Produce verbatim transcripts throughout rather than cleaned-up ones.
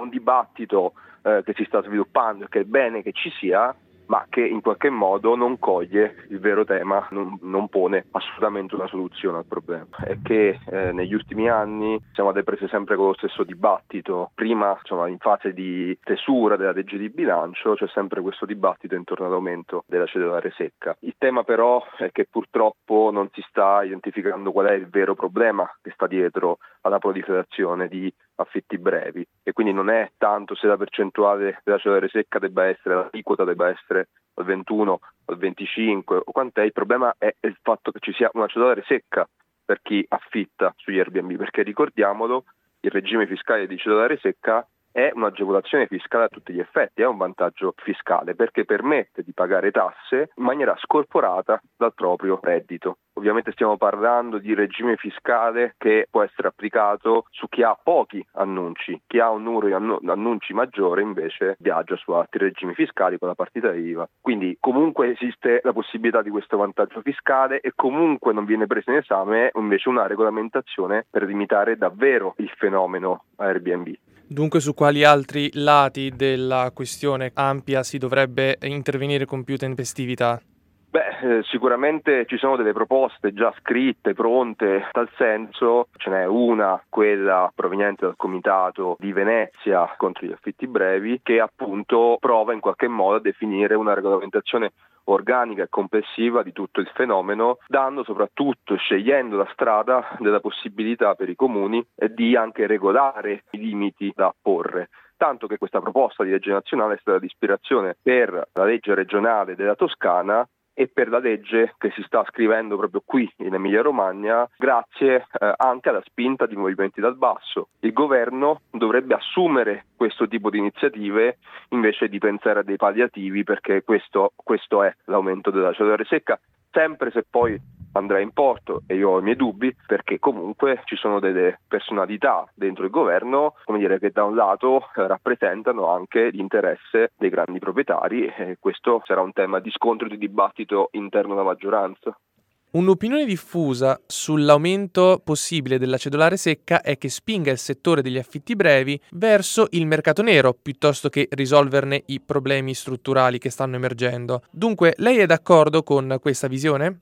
un dibattito eh, che si sta sviluppando e che è bene che ci sia, ma che in qualche modo non coglie il vero tema, non, non pone assolutamente una soluzione al problema. È che eh, negli ultimi anni siamo alle prese sempre con lo stesso dibattito. Prima, insomma, in fase di stesura della legge di bilancio c'è sempre questo dibattito intorno all'aumento della cedolare secca. Il tema però è che purtroppo non si sta identificando qual è il vero problema che sta dietro alla proliferazione di affitti brevi, e quindi non è tanto se la percentuale della cedolare secca debba essere, l'aliquota debba essere al ventuno, al venticinque o quant'è. Il problema è il fatto che ci sia una cedolare secca per chi affitta sugli Airbnb, perché ricordiamolo, il regime fiscale di cedolare secca è un'agevolazione fiscale a tutti gli effetti, è un vantaggio fiscale perché permette di pagare tasse in maniera scorporata dal proprio reddito. Ovviamente stiamo parlando di regime fiscale che può essere applicato su chi ha pochi annunci, chi ha un numero di annunci maggiore invece viaggia su altri regimi fiscali con la partita I V A. Quindi comunque esiste la possibilità di questo vantaggio fiscale e comunque non viene presa in esame invece una regolamentazione per limitare davvero il fenomeno Airbnb. Dunque, su quali altri lati della questione ampia si dovrebbe intervenire con più tempestività? Beh, eh, sicuramente ci sono delle proposte già scritte, pronte, in tal senso. Ce n'è una, quella proveniente dal Comitato di Venezia contro gli affitti brevi, che appunto prova in qualche modo a definire una regolamentazione organica e complessiva di tutto il fenomeno, dando soprattutto e scegliendo la strada della possibilità per i comuni di anche regolare i limiti da porre. Tanto che questa proposta di legge nazionale è stata di ispirazione per la legge regionale della Toscana e per la legge che si sta scrivendo proprio qui in Emilia-Romagna, grazie eh, anche alla spinta di movimenti dal basso. Il governo dovrebbe assumere questo tipo di iniziative invece di pensare a dei palliativi, perché questo, questo è l'aumento della cedolare secca, sempre se poi andrà in porto, e io ho i miei dubbi, perché comunque ci sono delle personalità dentro il governo, come dire, che da un lato eh, rappresentano anche l'interesse dei grandi proprietari, e questo sarà un tema di scontro e di dibattito interno alla maggioranza. Un'opinione diffusa sull'aumento possibile della cedolare secca è che spinga il settore degli affitti brevi verso il mercato nero piuttosto che risolverne i problemi strutturali che stanno emergendo. Dunque, lei è d'accordo con questa visione?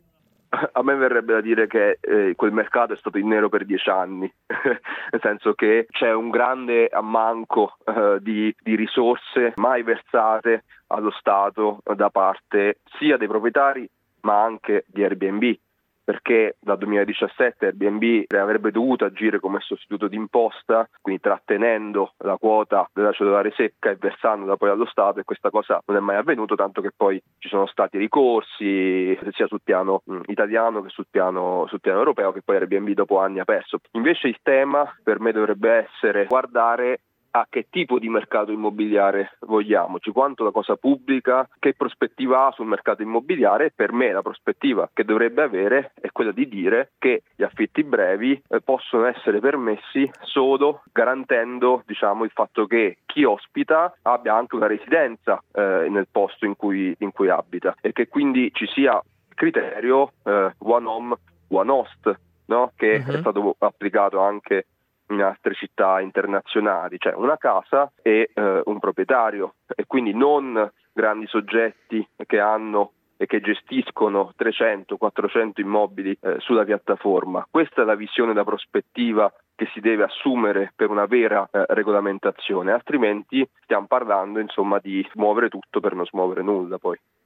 A me verrebbe da dire che eh, quel mercato è stato in nero per dieci anni, nel senso che c'è un grande ammanco eh, di, di risorse mai versate allo Stato da parte sia dei proprietari ma anche di Airbnb, perché dal duemiladiciassette Airbnb avrebbe dovuto agire come sostituto d'imposta, quindi trattenendo la quota della cedolare secca e versandola poi allo Stato, e questa cosa non è mai avvenuto, tanto che poi ci sono stati ricorsi sia sul piano mh, italiano che sul piano, sul piano europeo, che poi Airbnb dopo anni ha perso. Invece il tema per me dovrebbe essere guardare a che tipo di mercato immobiliare vogliamoci, quanto la cosa pubblica, che prospettiva ha sul mercato immobiliare. E per me la prospettiva che dovrebbe avere è quella di dire che gli affitti brevi eh, possono essere permessi solo garantendo, diciamo, il fatto che chi ospita abbia anche una residenza eh, nel posto in cui, in cui abita, e che quindi ci sia il criterio eh, one home, one host, no? Che uh-huh. è stato applicato anche in altre città internazionali, cioè una casa e eh, un proprietario, e quindi non grandi soggetti che hanno e che gestiscono trecento quattrocento immobili eh, sulla piattaforma. Questa è la visione, la prospettiva che si deve assumere per una vera eh, regolamentazione, altrimenti stiamo parlando insomma di smuovere tutto per non smuovere nulla poi.